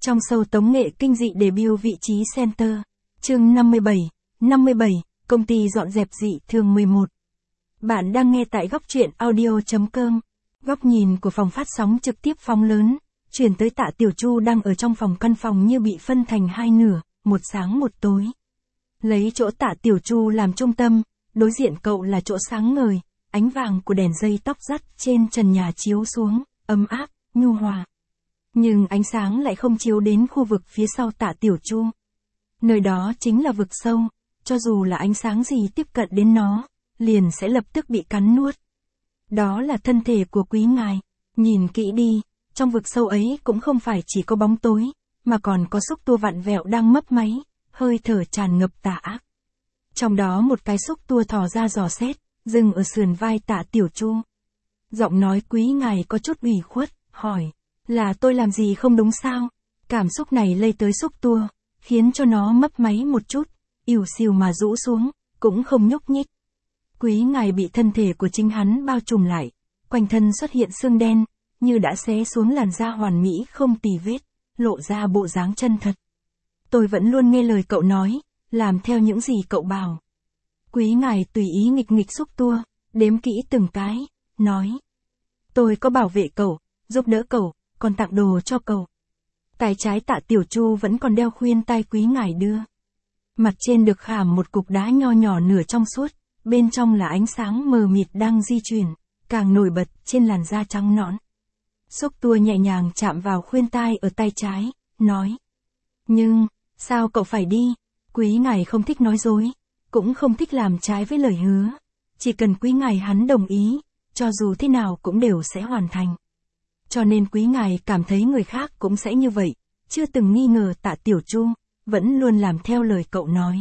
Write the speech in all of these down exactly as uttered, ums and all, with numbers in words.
Trong show tống nghệ kinh dị debut vị trí center. Chương năm mươi bảy, năm mươi bảy, công ty dọn dẹp dị thường mười một. Bạn đang nghe tại góc truyện audio chấm com. Góc nhìn của phòng phát sóng trực tiếp phóng lớn, chuyển tới Tạ Tiểu Chu đang ở trong phòng căn phòng như bị phân thành hai nửa, một sáng một tối. Lấy chỗ Tạ Tiểu Chu làm trung tâm, đối diện cậu là chỗ sáng ngời, ánh vàng của đèn dây tóc dắt trên trần nhà chiếu xuống, ấm áp, nhu hòa. Nhưng ánh sáng lại không chiếu đến khu vực phía sau Tạ Tiểu Chu. Nơi đó chính là vực sâu, cho dù là ánh sáng gì tiếp cận đến nó, liền sẽ lập tức bị cắn nuốt. Đó là thân thể của quý ngài, nhìn kỹ đi, trong vực sâu ấy cũng không phải chỉ có bóng tối, mà còn có xúc tua vặn vẹo đang mấp máy, hơi thở tràn ngập tà ác. Trong đó một cái xúc tua thò ra dò xét, dừng ở sườn vai Tạ Tiểu Chu. Giọng nói quý ngài có chút ủy khuất, hỏi, là tôi làm gì không đúng sao? Cảm xúc này lây tới xúc tua, khiến cho nó mấp máy một chút, ỉu xìu mà rũ xuống, cũng không nhúc nhích. Quý ngài bị thân thể của chính hắn bao trùm lại, quanh thân xuất hiện xương đen, như đã xé xuống làn da hoàn mỹ không tì vết, lộ ra bộ dáng chân thật. Tôi vẫn luôn nghe lời cậu nói, làm theo những gì cậu bảo. Quý ngài tùy ý nghịch nghịch xúc tua, đếm kỹ từng cái, nói. Tôi có bảo vệ cậu, giúp đỡ cậu, còn tặng đồ cho cậu. Tay trái Tạ Tiểu Chu vẫn còn đeo khuyên tai quý ngài đưa. Mặt trên được khảm một cục đá nho nhỏ nửa trong suốt, bên trong là ánh sáng mờ mịt đang di chuyển, càng nổi bật trên làn da trắng nõn. Xúc tua nhẹ nhàng chạm vào khuyên tai ở tay trái, nói. Nhưng, sao cậu phải đi? Quý ngài không thích nói dối, cũng không thích làm trái với lời hứa. Chỉ cần quý ngài hắn đồng ý, cho dù thế nào cũng đều sẽ hoàn thành. Cho nên quý ngài cảm thấy người khác cũng sẽ như vậy, chưa từng nghi ngờ Tạ Tiểu Chu, vẫn luôn làm theo lời cậu nói.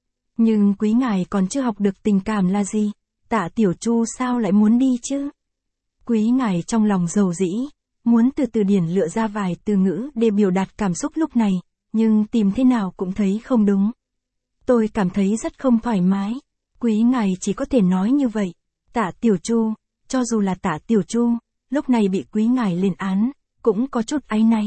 Nhưng quý ngài còn chưa học được tình cảm là gì, Tạ Tiểu Chu sao lại muốn đi chứ? Quý ngài trong lòng dầu dĩ, muốn từ từ điển lựa ra vài từ ngữ để biểu đạt cảm xúc lúc này, nhưng tìm thế nào cũng thấy không đúng. Tôi cảm thấy rất không thoải mái, quý ngài chỉ có thể nói như vậy. Tạ Tiểu Chu, cho dù là Tạ Tiểu Chu, lúc này bị quý ngài lên án, cũng có chút áy náy.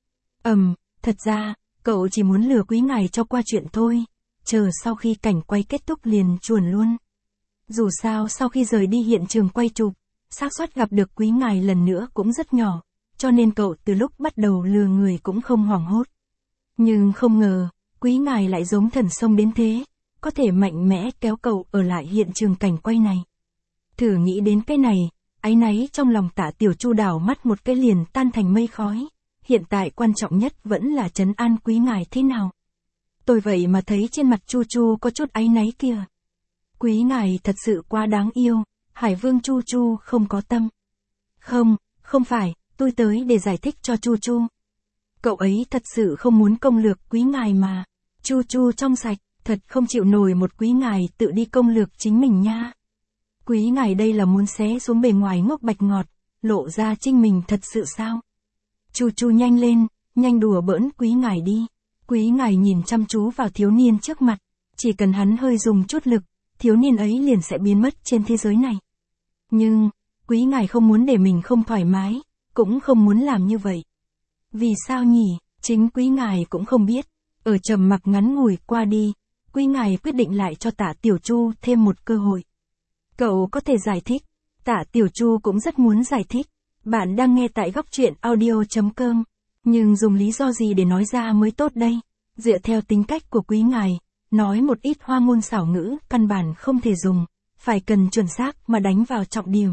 Ừm, thật ra, cậu chỉ muốn lừa quý ngài cho qua chuyện thôi, chờ sau khi cảnh quay kết thúc liền chuồn luôn. Dù sao sau khi rời đi hiện trường quay chụp, xác suất gặp được quý ngài lần nữa cũng rất nhỏ, cho nên cậu từ lúc bắt đầu lừa người cũng không hoảng hốt. Nhưng không ngờ, quý ngài lại giống thần sông đến thế, có thể mạnh mẽ kéo cậu ở lại hiện trường cảnh quay này. Thử nghĩ đến cái này, áy náy trong lòng Tạ Tiểu Chu đảo mắt một cái liền tan thành mây khói. Hiện tại quan trọng nhất vẫn là trấn an quý ngài thế nào. Tôi vậy mà thấy trên mặt Chu Chu có chút áy náy kìa. Quý ngài thật sự quá đáng yêu, Hải Vương Chu Chu không có tâm. Không, không phải, tôi tới để giải thích cho Chu Chu. Cậu ấy thật sự không muốn công lược quý ngài mà. Chu Chu trong sạch, thật không chịu nổi một quý ngài tự đi công lược chính mình nha. Quý ngài đây là muốn xé xuống bề ngoài ngốc bạch ngọt, lộ ra chính mình thật sự sao? Chu Chu nhanh lên, nhanh đùa bỡn quý ngài đi. Quý ngài nhìn chăm chú vào thiếu niên trước mặt, chỉ cần hắn hơi dùng chút lực, thiếu niên ấy liền sẽ biến mất trên thế giới này. Nhưng, quý ngài không muốn để mình không thoải mái, cũng không muốn làm như vậy. Vì sao nhỉ, chính quý ngài cũng không biết. Ở trầm mặc ngắn ngủi qua đi, quý ngài quyết định lại cho Tạ Tiểu Chu thêm một cơ hội. Cậu có thể giải thích. Tạ Tiểu Chu cũng rất muốn giải thích. Bạn đang nghe tại góc truyện audio chấm com. Nhưng dùng lý do gì để nói ra mới tốt đây? Dựa theo tính cách của quý ngài, nói một ít hoa ngôn xảo ngữ căn bản không thể dùng, phải cần chuẩn xác mà đánh vào trọng điểm.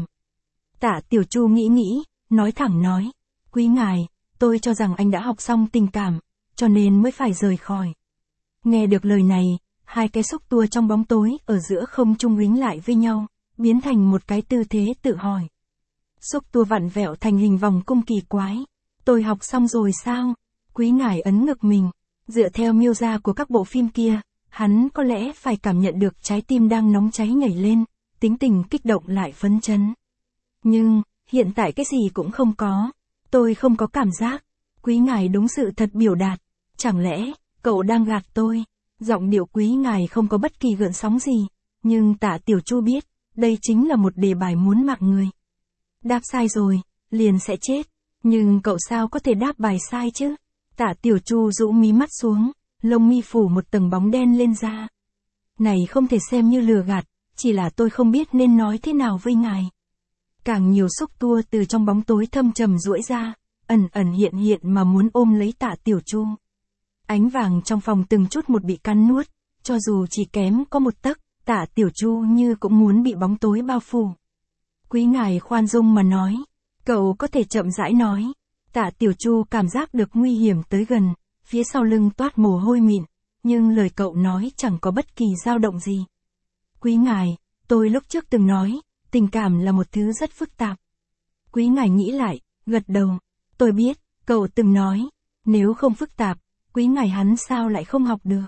Tạ Tiểu Chu nghĩ nghĩ, nói thẳng nói. Quý ngài, tôi cho rằng anh đã học xong tình cảm, cho nên mới phải rời khỏi. Nghe được lời này, hai cái xúc tua trong bóng tối ở giữa không trung uýnh lại với nhau, biến thành một cái tư thế tự hỏi. Xúc tua vặn vẹo thành hình vòng cung kỳ quái. Tôi học xong rồi sao? Quý ngài ấn ngực mình. Dựa theo miêu tả của các bộ phim kia, hắn có lẽ phải cảm nhận được trái tim đang nóng cháy nhảy lên, tính tình kích động lại phấn chấn. Nhưng, hiện tại cái gì cũng không có. Tôi không có cảm giác. Quý ngài đúng sự thật biểu đạt. Chẳng lẽ, cậu đang gạt tôi? Giọng điệu quý ngài không có bất kỳ gợn sóng gì. Nhưng Tạ Tiểu Chu biết, đây chính là một đề bài muốn mạng người. Đáp sai rồi, liền sẽ chết. Nhưng cậu sao có thể đáp bài sai chứ? Tạ Tiểu Chu rũ mí mắt xuống, lông mi phủ một tầng bóng đen lên da. Này không thể xem như lừa gạt, chỉ là tôi không biết nên nói thế nào với ngài. Càng nhiều xúc tua từ trong bóng tối thâm trầm duỗi ra, ẩn ẩn hiện hiện mà muốn ôm lấy Tạ Tiểu Chu. Ánh vàng trong phòng từng chút một bị cắn nuốt, cho dù chỉ kém có một tấc, Tạ Tiểu Chu như cũng muốn bị bóng tối bao phủ. Quý ngài khoan dung mà nói, cậu có thể chậm rãi nói. Tạ Tiểu Chu cảm giác được nguy hiểm tới gần, phía sau lưng toát mồ hôi mịn, nhưng lời cậu nói chẳng có bất kỳ dao động gì. Quý ngài, tôi lúc trước từng nói, tình cảm là một thứ rất phức tạp. Quý ngài nghĩ lại, gật đầu. Tôi biết, cậu từng nói, nếu không phức tạp, quý ngài hắn sao lại không học được.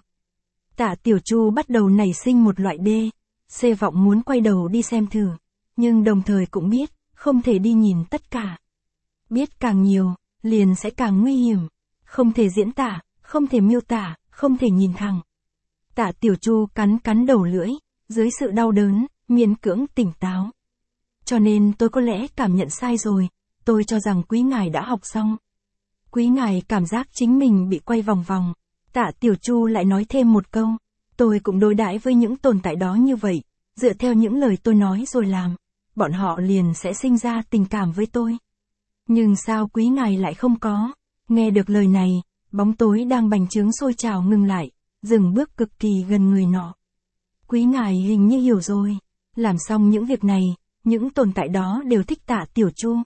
Tạ Tiểu Chu bắt đầu nảy sinh một loại đê, xê vọng muốn quay đầu đi xem thử, nhưng đồng thời cũng biết, không thể đi nhìn tất cả. Biết càng nhiều, liền sẽ càng nguy hiểm, không thể diễn tả, không thể miêu tả, không thể nhìn thẳng. Tạ Tiểu Chu cắn cắn đầu lưỡi, dưới sự đau đớn, miễn cưỡng tỉnh táo. Cho nên tôi có lẽ cảm nhận sai rồi, tôi cho rằng quý ngài đã học xong. Quý ngài cảm giác chính mình bị quay vòng vòng. Tạ Tiểu Chu lại nói thêm một câu, tôi cũng đối đãi với những tồn tại đó như vậy, dựa theo những lời tôi nói rồi làm, bọn họ liền sẽ sinh ra tình cảm với tôi. Nhưng sao quý ngài lại không có? Nghe được lời này, bóng tối đang bành trướng sôi trào ngừng lại, dừng bước cực kỳ gần người nọ. Quý ngài hình như hiểu rồi, làm xong những việc này, những tồn tại đó đều thích Tạ Tiểu Chu.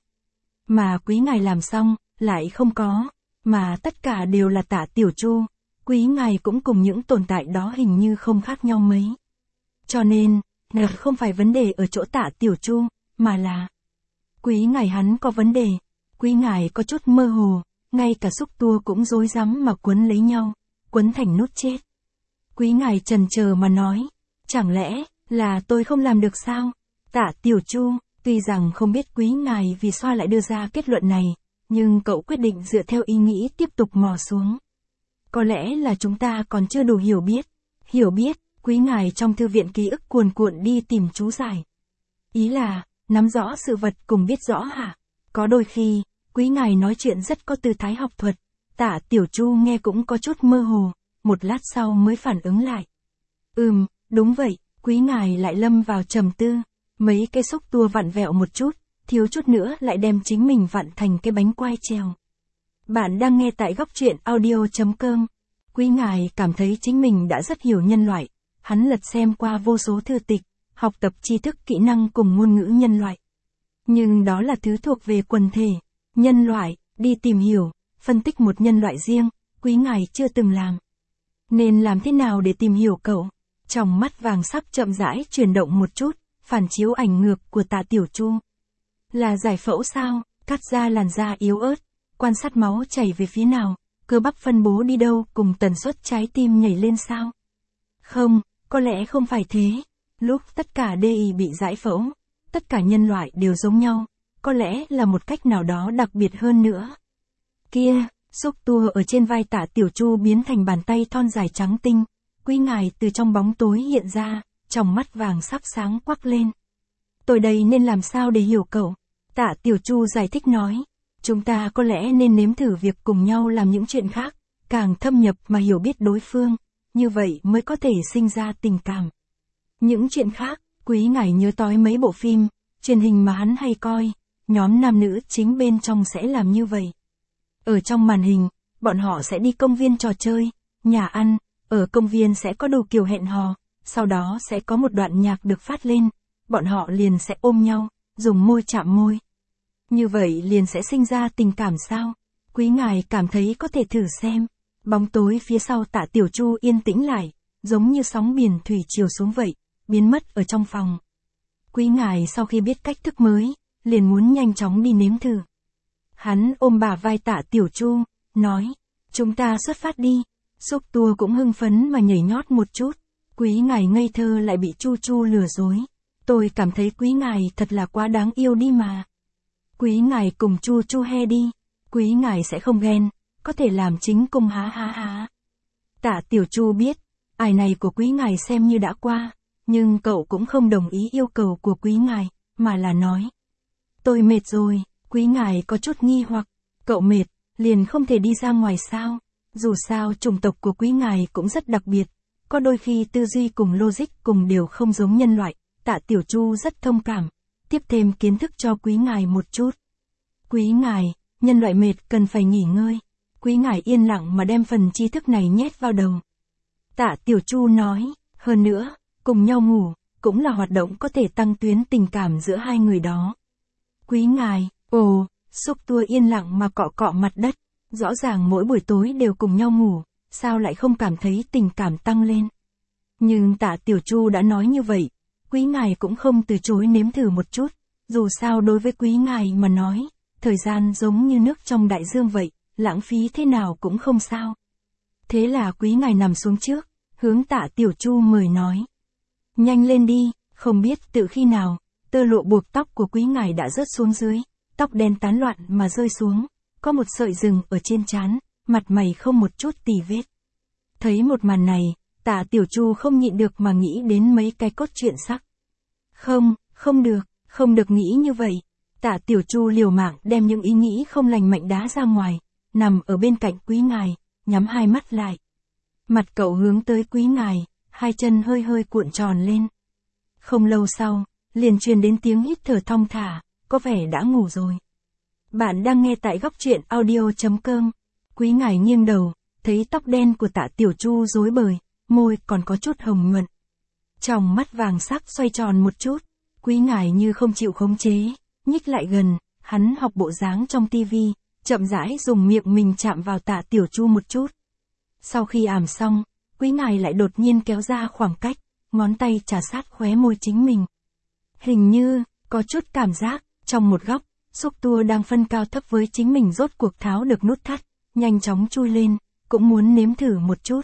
Mà quý ngài làm xong, lại không có, mà tất cả đều là Tạ Tiểu Chu, quý ngài cũng cùng những tồn tại đó hình như không khác nhau mấy. Cho nên, không phải vấn đề ở chỗ Tạ Tiểu Chu, mà là quý ngài hắn có vấn đề, quý ngài có chút mơ hồ, ngay cả xúc tua cũng rối rắm mà quấn lấy nhau, quấn thành nút chết. Quý ngài chần chờ mà nói, chẳng lẽ là tôi không làm được sao? Tạ Tiểu Chu, tuy rằng không biết quý ngài vì sao lại đưa ra kết luận này, nhưng cậu quyết định dựa theo ý nghĩ tiếp tục mò xuống. Có lẽ là chúng ta còn chưa đủ hiểu biết. Hiểu biết, quý ngài trong thư viện ký ức cuồn cuộn đi tìm chú giải. Ý là, nắm rõ sự vật cùng biết rõ hả? Có đôi khi, quý ngài nói chuyện rất có tư thái học thuật. Tạ Tiểu Chu nghe cũng có chút mơ hồ, một lát sau mới phản ứng lại. Ừm, đúng vậy, quý ngài lại lâm vào trầm tư. Mấy cái xúc tua vặn vẹo một chút, thiếu chút nữa lại đem chính mình vặn thành cái bánh quai trèo. Bạn đang nghe tại góc truyện audio chấm com. Quý ngài cảm thấy chính mình đã rất hiểu nhân loại. Hắn lật xem qua vô số thư tịch, học tập tri thức kỹ năng cùng ngôn ngữ nhân loại. Nhưng đó là thứ thuộc về quần thể, nhân loại, đi tìm hiểu, phân tích một nhân loại riêng, quý ngài chưa từng làm. Nên làm thế nào để tìm hiểu cậu? Trong mắt vàng sắc chậm rãi chuyển động một chút, phản chiếu ảnh ngược của Tạ Tiểu Chu. Là giải phẫu sao? Cắt ra làn da yếu ớt, quan sát máu chảy về phía nào, cơ bắp phân bố đi đâu cùng tần suất trái tim nhảy lên sao? Không, có lẽ không phải thế. Lúc tất cả đê i bị giải phẫu, tất cả nhân loại đều giống nhau, có lẽ là một cách nào đó đặc biệt hơn nữa. Kia, xúc tua ở trên vai Tạ Tiểu Chu biến thành bàn tay thon dài trắng tinh, quý ngài từ trong bóng tối hiện ra, trong mắt vàng sắc sáng quắc lên. Tôi đây nên làm sao để hiểu cậu? Tạ Tiểu Chu giải thích nói, chúng ta có lẽ nên nếm thử việc cùng nhau làm những chuyện khác, càng thâm nhập mà hiểu biết đối phương, như vậy mới có thể sinh ra tình cảm. Những chuyện khác, quý ngài nhớ tới mấy bộ phim, truyền hình mà hắn hay coi, nhóm nam nữ chính bên trong sẽ làm như vậy. Ở trong màn hình, bọn họ sẽ đi công viên trò chơi, nhà ăn, ở công viên sẽ có đủ kiểu hẹn hò, sau đó sẽ có một đoạn nhạc được phát lên, bọn họ liền sẽ ôm nhau, dùng môi chạm môi. Như vậy liền sẽ sinh ra tình cảm sao? Quý ngài cảm thấy có thể thử xem. Bóng tối phía sau Tạ Tiểu Chu yên tĩnh lại, giống như sóng biển thủy chiều xuống vậy, biến mất ở trong phòng. Quý ngài sau khi biết cách thức mới, liền muốn nhanh chóng đi nếm thử. Hắn ôm bả vai Tạ Tiểu Chu, nói, chúng ta xuất phát đi. Xúc tua cũng hưng phấn mà nhảy nhót một chút. Quý ngài ngây thơ lại bị Chu Chu lừa dối. Tôi cảm thấy quý ngài thật là quá đáng yêu đi mà. Quý ngài cùng Chu Chu he đi. Quý ngài sẽ không ghen, có thể làm chính cung há há há. Tạ Tiểu Chu biết, ai này của quý ngài xem như đã qua, nhưng cậu cũng không đồng ý yêu cầu của quý ngài, mà là nói. Tôi mệt rồi, quý ngài có chút nghi hoặc, cậu mệt, liền không thể đi ra ngoài sao? Dù sao chủng tộc của quý ngài cũng rất đặc biệt, có đôi khi tư duy cùng logic cùng đều không giống nhân loại, Tạ Tiểu Chu rất thông cảm, tiếp thêm kiến thức cho quý ngài một chút. Quý ngài, nhân loại mệt cần phải nghỉ ngơi. Quý ngài yên lặng mà đem phần tri thức này nhét vào đầu. Tạ Tiểu Chu nói, hơn nữa, cùng nhau ngủ, cũng là hoạt động có thể tăng tuyến tình cảm giữa hai người đó. Quý ngài, ồ, xúc tua yên lặng mà cọ cọ mặt đất, rõ ràng mỗi buổi tối đều cùng nhau ngủ, sao lại không cảm thấy tình cảm tăng lên. Nhưng Tạ Tiểu Chu đã nói như vậy, quý ngài cũng không từ chối nếm thử một chút, dù sao đối với quý ngài mà nói, thời gian giống như nước trong đại dương vậy, lãng phí thế nào cũng không sao. Thế là quý ngài nằm xuống trước, hướng Tạ Tiểu Chu mời nói. Nhanh lên đi, không biết từ khi nào, tơ lụa buộc tóc của quý ngài đã rớt xuống dưới, tóc đen tán loạn mà rơi xuống, có một sợi rừng ở trên trán, mặt mày không một chút tì vết. Thấy một màn này, Tạ Tiểu Chu không nhịn được mà nghĩ đến mấy cái cốt truyện sắc. Không, không được, không được nghĩ như vậy. Tạ Tiểu Chu liều mạng đem những ý nghĩ không lành mạnh đá ra ngoài, nằm ở bên cạnh quý ngài, nhắm hai mắt lại. Mặt cậu hướng tới quý ngài, hai chân hơi hơi cuộn tròn lên. Không lâu sau, liền truyền đến tiếng hít thở thong thả, có vẻ đã ngủ rồi. Bạn đang nghe tại góc truyện audio chấm com. Quý ngài nghiêng đầu, thấy tóc đen của Tạ Tiểu Chu rối bời, môi còn có chút hồng nhuận. Trong mắt vàng sắc xoay tròn một chút, quý ngài như không chịu khống chế, nhích lại gần, hắn học bộ dáng trong tivi, chậm rãi dùng miệng mình chạm vào Tạ Tiểu Chu một chút. Sau khi ảm xong, quý ngài lại đột nhiên kéo ra khoảng cách, ngón tay trà sát khóe môi chính mình. Hình như, có chút cảm giác, trong một góc, xúc tua đang phân cao thấp với chính mình rốt cuộc tháo được nút thắt, nhanh chóng chui lên, cũng muốn nếm thử một chút.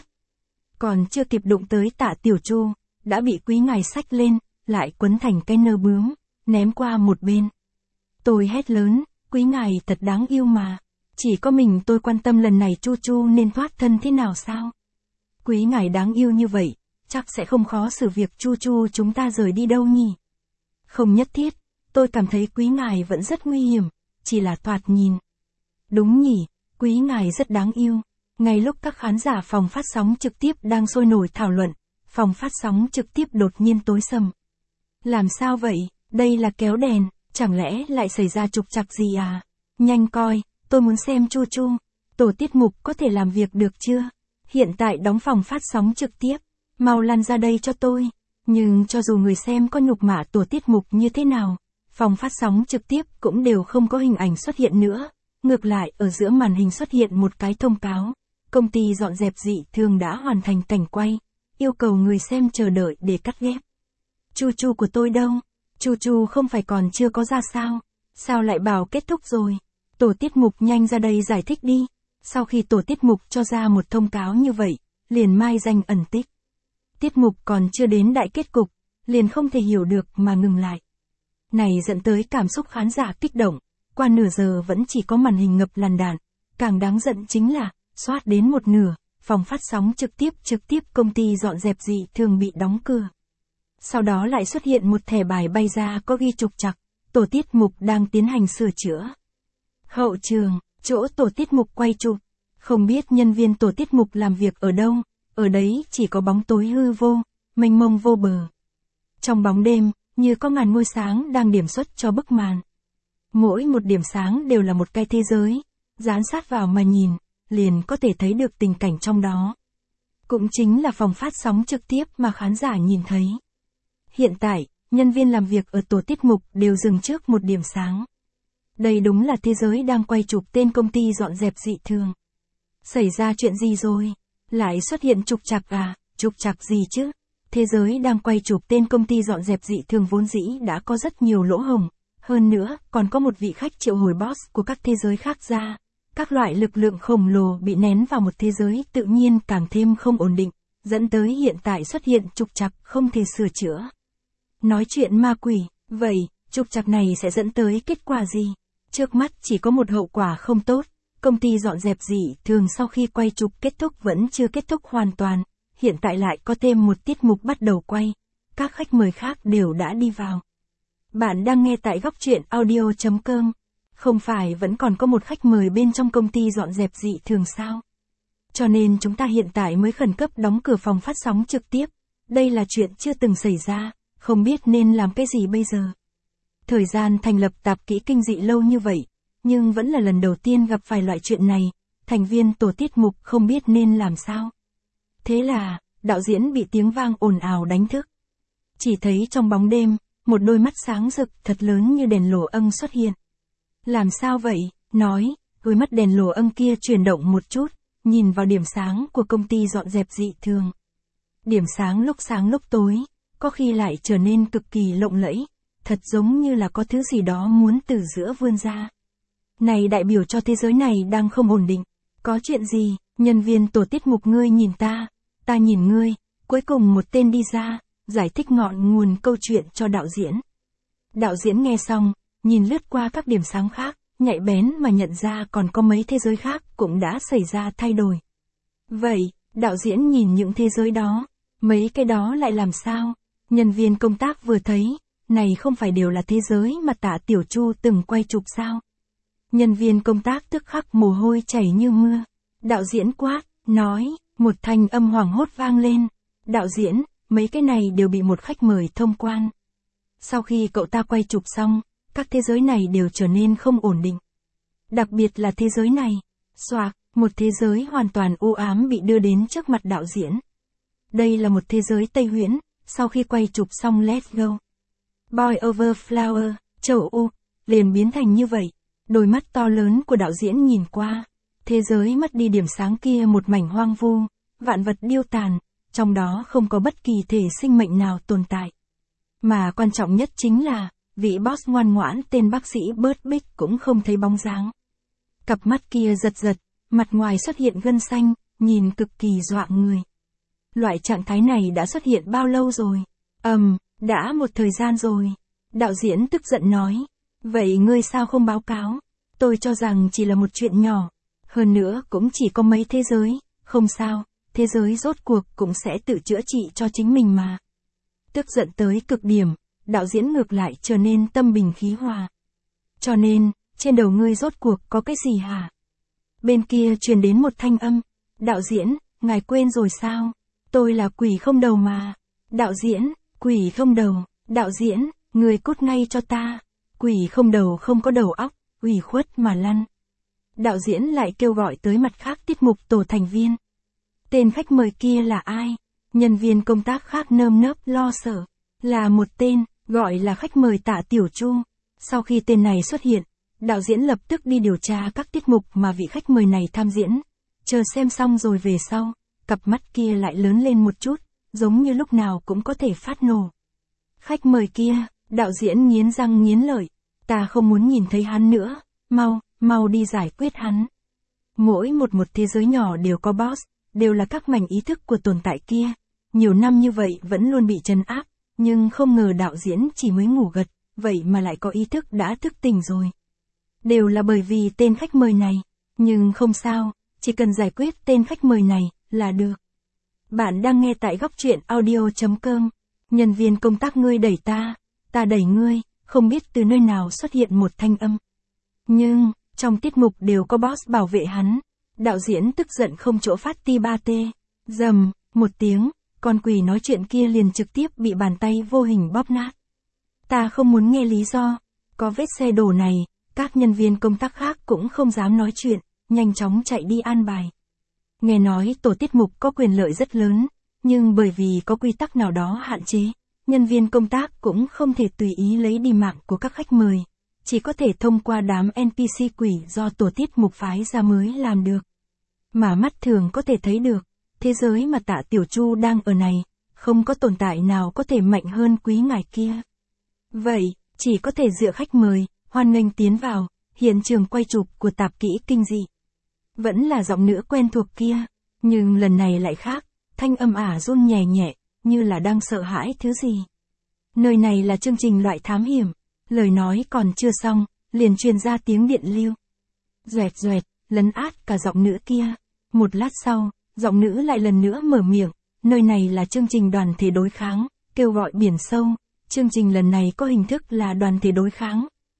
Còn chưa kịp đụng tới Tạ Tiểu Chu, đã bị quý ngài xách lên, lại quấn thành cái nơ bướm, ném qua một bên. Tôi hét lớn, quý ngài thật đáng yêu mà. Chỉ có mình tôi quan tâm lần này Chu Chu nên thoát thân thế nào sao? Quý ngài đáng yêu như vậy, chắc sẽ không khó xử việc Chu Chu chúng ta rời đi đâu nhỉ? Không nhất thiết, tôi cảm thấy quý ngài vẫn rất nguy hiểm, chỉ là thoạt nhìn. Đúng nhỉ, quý ngài rất đáng yêu. Ngay lúc các khán giả phòng phát sóng trực tiếp đang sôi nổi thảo luận, phòng phát sóng trực tiếp đột nhiên tối sầm. Làm sao vậy? Đây là kéo đèn, chẳng lẽ lại xảy ra trục trặc gì à? Nhanh coi, tôi muốn xem Chu Chu. Tổ tiết mục có thể làm việc được chưa? Hiện tại đóng phòng phát sóng trực tiếp, mau lăn ra đây cho tôi. Nhưng cho dù người xem có nhục mạ tổ tiết mục như thế nào, phòng phát sóng trực tiếp cũng đều không có hình ảnh xuất hiện nữa. Ngược lại ở giữa màn hình xuất hiện một cái thông cáo. Công ty dọn dẹp dị thường đã hoàn thành cảnh quay, yêu cầu người xem chờ đợi để cắt ghép. Chu Chu của tôi đâu? Chu Chu không phải còn chưa có ra sao? Sao lại bảo kết thúc rồi? Tổ tiết mục nhanh ra đây giải thích đi. Sau khi tổ tiết mục cho ra một thông cáo như vậy, liền mai danh ẩn tích. Tiết mục còn chưa đến đại kết cục, liền không thể hiểu được mà ngừng lại. Này dẫn tới cảm xúc khán giả kích động, qua nửa giờ vẫn chỉ có màn hình ngập làn đạn. Càng đáng giận chính là, soát đến một nửa, phòng phát sóng trực tiếp trực tiếp công ty dọn dẹp dị thường bị đóng cửa. Sau đó lại xuất hiện một thẻ bài bay ra có ghi trục trặc, tổ tiết mục đang tiến hành sửa chữa. Hậu trường, chỗ tổ tiết mục quay chụp, không biết nhân viên tổ tiết mục làm việc ở đâu, ở đấy chỉ có bóng tối hư vô, mênh mông vô bờ. Trong bóng đêm, như có ngàn ngôi sáng đang điểm xuất cho bức màn. Mỗi một điểm sáng đều là một cái thế giới, dán sát vào mà nhìn, liền có thể thấy được tình cảnh trong đó. Cũng chính là phòng phát sóng trực tiếp mà khán giả nhìn thấy. Hiện tại, nhân viên làm việc ở tổ tiết mục đều dừng trước một điểm sáng. Đây đúng là thế giới đang quay chụp tên công ty dọn dẹp dị thường. Xảy ra chuyện gì rồi? Lại xuất hiện trục trặc à? Trục trặc gì chứ? Thế giới đang quay chụp tên công ty dọn dẹp dị thường vốn dĩ đã có rất nhiều lỗ hổng. Hơn nữa, còn có một vị khách triệu hồi boss của các thế giới khác ra. Các loại lực lượng khổng lồ bị nén vào một thế giới tự nhiên càng thêm không ổn định, dẫn tới hiện tại xuất hiện trục trặc không thể sửa chữa. Nói chuyện ma quỷ, vậy, trục trặc này sẽ dẫn tới kết quả gì? Trước mắt chỉ có một hậu quả không tốt, công ty dọn dẹp dị thường sau khi quay chụp kết thúc vẫn chưa kết thúc hoàn toàn, hiện tại lại có thêm một tiết mục bắt đầu quay, các khách mời khác đều đã đi vào. Bạn đang nghe tại góc truyện audio chấm com. không phải vẫn còn có một khách mời bên trong công ty dọn dẹp dị thường sao? Cho nên chúng ta hiện tại mới khẩn cấp đóng cửa phòng phát sóng trực tiếp. Đây là chuyện chưa từng xảy ra, không biết nên làm cái gì bây giờ. Thời gian thành lập tạp kỹ kinh dị lâu như vậy, nhưng vẫn là lần đầu tiên gặp phải loại chuyện này, thành viên tổ tiết mục không biết nên làm sao. Thế là, đạo diễn bị tiếng vang ồn ào đánh thức. Chỉ thấy trong bóng đêm, một đôi mắt sáng rực thật lớn như đèn lồ âng xuất hiện. Làm sao vậy? Nói, đôi mắt đèn lồ âng kia chuyển động một chút, nhìn vào điểm sáng của công ty dọn dẹp dị thường. Điểm sáng lúc sáng lúc tối, có khi lại trở nên cực kỳ lộng lẫy, thật giống như là có thứ gì đó muốn từ giữa vươn ra. Này đại biểu cho thế giới này đang không ổn định. Có chuyện gì? Nhân viên tổ tiết mục ngươi nhìn ta, ta nhìn ngươi, cuối cùng một tên đi ra, giải thích ngọn nguồn câu chuyện cho đạo diễn. Đạo diễn nghe xong, nhìn lướt qua các điểm sáng khác, nhạy bén mà nhận ra còn có mấy thế giới khác cũng đã xảy ra thay đổi. Vậy, đạo diễn nhìn những thế giới đó, mấy cái đó lại làm sao? Nhân viên công tác vừa thấy, này không phải đều là thế giới mà Tạ Tiểu Chu từng quay chụp sao? Nhân viên công tác tức khắc mồ hôi chảy như mưa. Đạo diễn quát, nói, một thanh âm hoảng hốt vang lên. Đạo diễn, mấy cái này đều bị một khách mời thông quan. Sau khi cậu ta quay chụp xong, các thế giới này đều trở nên không ổn định. Đặc biệt là thế giới này. Xoạc, một thế giới hoàn toàn u ám bị đưa đến trước mặt đạo diễn. Đây là một thế giới Tây Huyễn, sau khi quay chụp xong Let's Go. Boy Over Flower, Châu U, liền biến thành như vậy. Đôi mắt to lớn của đạo diễn nhìn qua. Thế giới mất đi điểm sáng kia một mảnh hoang vu, vạn vật điêu tàn, trong đó không có bất kỳ thể sinh mệnh nào tồn tại. Mà quan trọng nhất chính là, vị boss ngoan ngoãn tên bác sĩ Burt Big cũng không thấy bóng dáng. Cặp mắt kia giật giật, mặt ngoài xuất hiện gân xanh, nhìn cực kỳ dọa người. Loại trạng thái này đã xuất hiện bao lâu rồi? Ầm, um, đã một thời gian rồi. Đạo diễn tức giận nói. Vậy ngươi sao không báo cáo? Tôi cho rằng chỉ là một chuyện nhỏ. Hơn nữa cũng chỉ có mấy thế giới. Không sao, thế giới rốt cuộc cũng sẽ tự chữa trị cho chính mình mà. Tức giận tới cực điểm, đạo diễn ngược lại trở nên tâm bình khí hòa. Cho nên, trên đầu ngươi rốt cuộc có cái gì hả? Bên kia truyền đến một thanh âm. Đạo diễn, ngài quên rồi sao? Tôi là quỷ không đầu mà. Đạo diễn, quỷ không đầu. Đạo diễn, người cút ngay cho ta. Quỷ không đầu không có đầu óc, ủy khuất mà lăn. Đạo diễn lại kêu gọi tới mặt khác tiết mục tổ thành viên. Tên khách mời kia là ai? Nhân viên công tác khác nơm nớp lo sợ. Là một tên, gọi là khách mời Tạ Tiểu Chu. Sau khi tên này xuất hiện, đạo diễn lập tức đi điều tra các tiết mục mà vị khách mời này tham diễn. Chờ xem xong rồi về sau, cặp mắt kia lại lớn lên một chút, giống như lúc nào cũng có thể phát nổ. Khách mời kia, đạo diễn nghiến răng nghiến lợi. Ta không muốn nhìn thấy hắn nữa, mau, mau đi giải quyết hắn. Mỗi một một thế giới nhỏ đều có boss, đều là các mảnh ý thức của tồn tại kia. Nhiều năm như vậy vẫn luôn bị trấn áp, nhưng không ngờ đạo diễn chỉ mới ngủ gật, vậy mà lại có ý thức đã thức tỉnh rồi. Đều là bởi vì tên khách mời này, nhưng không sao, chỉ cần giải quyết tên khách mời này là được. Bạn đang nghe tại góc truyện audio chấm com. Nhân viên công tác ngươi đẩy ta, ta đẩy ngươi, không biết từ nơi nào xuất hiện một thanh âm. Nhưng, trong tiết mục đều có boss bảo vệ hắn. Đạo diễn tức giận không chỗ phát ti ba tê. Dầm, một tiếng, con quỷ nói chuyện kia liền trực tiếp bị bàn tay vô hình bóp nát. Ta không muốn nghe lý do. Có vết xe đổ này, các nhân viên công tác khác cũng không dám nói chuyện, nhanh chóng chạy đi an bài. Nghe nói tổ tiết mục có quyền lợi rất lớn, nhưng bởi vì có quy tắc nào đó hạn chế, nhân viên công tác cũng không thể tùy ý lấy đi mạng của các khách mời, chỉ có thể thông qua đám en pê xê quỷ do tổ tiết mục phái ra mới làm được. Mà mắt thường có thể thấy được, thế giới mà Tạ Tiểu Chu đang ở này, không có tồn tại nào có thể mạnh hơn quý ngài kia. Vậy, chỉ có thể dựa khách mời, hoan nghênh tiến vào, hiện trường quay chụp của tạp kỹ kinh dị. Vẫn là giọng nữ quen thuộc kia, nhưng lần này lại khác, thanh âm ả run nhẹ nhẹ, như là đang sợ hãi thứ gì. Nơi này là chương trình loại thám hiểm, lời nói còn chưa xong, liền truyền ra tiếng điện lưu. Doẹt doẹt, lấn át cả giọng nữ kia. Một lát sau, giọng nữ lại lần nữa mở miệng, nơi này là chương trình đoàn thể đối kháng, kêu gọi biển sâu. Chương trình lần này có hình thức là đoàn thể đối kháng,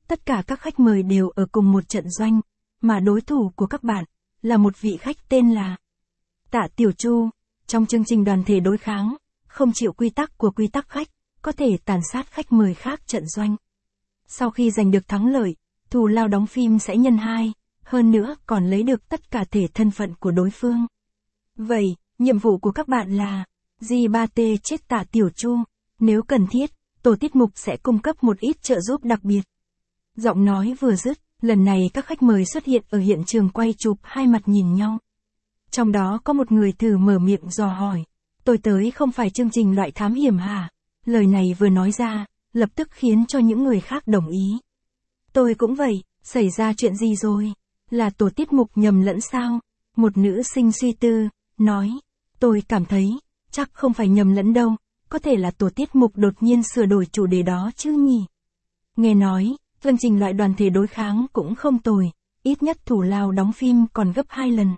tất cả các khách mời đều ở cùng một trận doanh, mà đối thủ của các bạn là một vị khách tên là Tạ Tiểu Chu. Trong chương trình đoàn thể đối kháng, không chịu quy tắc của quy tắc khách, có thể tàn sát khách mời khác trận doanh. Sau khi giành được thắng lợi, thù lao đóng phim sẽ nhân hai, hơn nữa còn lấy được tất cả thể thân phận của đối phương. Vậy, nhiệm vụ của các bạn là G ba T chết Tạ Tiểu Chu. Nếu cần thiết, tổ tiết mục sẽ cung cấp một ít trợ giúp đặc biệt. Giọng nói vừa dứt, lần này các khách mời xuất hiện ở hiện trường quay chụp hai mặt nhìn nhau. Trong đó có một người thử mở miệng dò hỏi, tôi tới không phải chương trình loại thám hiểm hả? Lời này vừa nói ra, lập tức khiến cho những người khác đồng ý. Tôi cũng vậy, xảy ra chuyện gì rồi? Là tổ tiết mục nhầm lẫn sao? Một nữ sinh suy tư, nói, tôi cảm thấy, chắc không phải nhầm lẫn đâu, có thể là tổ tiết mục đột nhiên sửa đổi chủ đề đó chứ nhỉ? Nghe nói, chương trình loại đoàn thể đối kháng cũng không tồi, ít nhất thủ lao đóng phim còn gấp hai lần.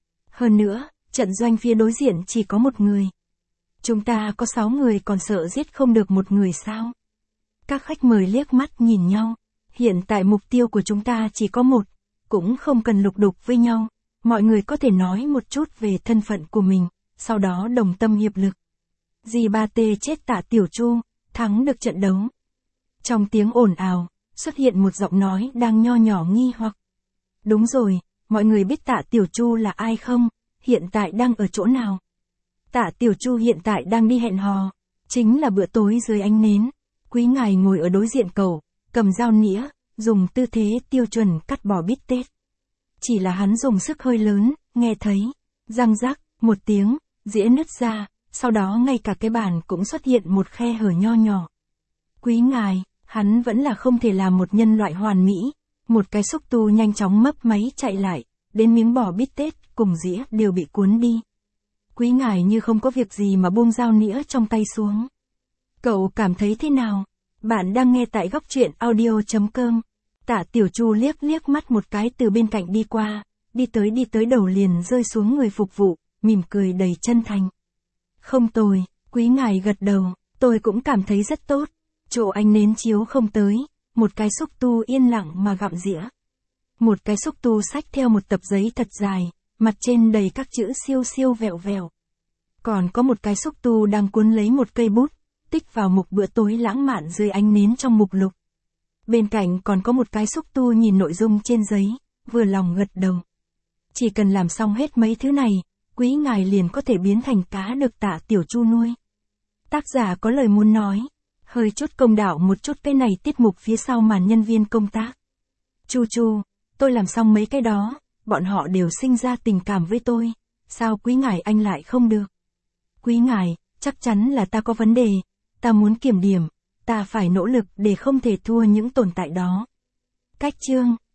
Hơn nữa, trận doanh phía đối diện chỉ có một người. Chúng ta có sáu người còn sợ giết không được một người sao? Các khách mời liếc mắt nhìn nhau. Hiện tại mục tiêu của chúng ta chỉ có một, cũng không cần lục đục với nhau. Mọi người có thể nói một chút về thân phận của mình, sau đó đồng tâm hiệp lực. G ba T chết Tạ Tiểu Chu, thắng được trận đấu. Trong tiếng ồn ào, xuất hiện một giọng nói đang nho nhỏ nghi hoặc. Đúng rồi, mọi người biết Tạ Tiểu Chu là ai không? Hiện tại đang ở chỗ nào? Tạ Tiểu Chu hiện tại đang đi hẹn hò, chính là bữa tối dưới ánh nến. Quý ngài ngồi ở đối diện cậu, cầm dao nĩa, dùng tư thế tiêu chuẩn cắt bỏ bít tết. Chỉ là hắn dùng sức hơi lớn, nghe thấy, răng rắc, một tiếng, dĩa nứt ra, sau đó ngay cả cái bàn cũng xuất hiện một khe hở nho nhỏ. Quý ngài, hắn vẫn là không thể làm một nhân loại hoàn mỹ. Một cái xúc tu nhanh chóng mấp máy chạy lại, đến miếng bò bít tết cùng dĩa đều bị cuốn đi. Quý ngài như không có việc gì mà buông dao nĩa trong tay xuống. Cậu cảm thấy thế nào? Bạn đang nghe tại góc truyện audio chấm com. Tạ Tiểu Chu liếc liếc mắt một cái từ bên cạnh đi qua, đi tới đi tới đầu liền rơi xuống người phục vụ, mỉm cười đầy chân thành. Không tồi, quý ngài gật đầu, tôi cũng cảm thấy rất tốt. Chỗ ánh nến chiếu không tới, một cái xúc tu yên lặng mà gặm dĩa. Một cái xúc tu xách theo một tập giấy thật dài, mặt trên đầy các chữ siêu siêu vẹo vẹo. Còn có một cái xúc tu đang cuốn lấy một cây bút, tích vào mục bữa tối lãng mạn dưới ánh nến trong mục lục. Bên cạnh còn có một cái xúc tu nhìn nội dung trên giấy, vừa lòng gật đầu. Chỉ cần làm xong hết mấy thứ này, quý ngài liền có thể biến thành cá được Tạ Tiểu Chu nuôi. Tác giả có lời muốn nói, hơi chút công đạo một chút cái này tiết mục phía sau màn nhân viên công tác. Chu Chu, tôi làm xong mấy cái đó, bọn họ đều sinh ra tình cảm với tôi, sao quý ngài anh lại không được? Quý ngài, chắc chắn là ta có vấn đề, ta muốn kiểm điểm, ta phải nỗ lực để không thể thua những tồn tại đó. Cách chương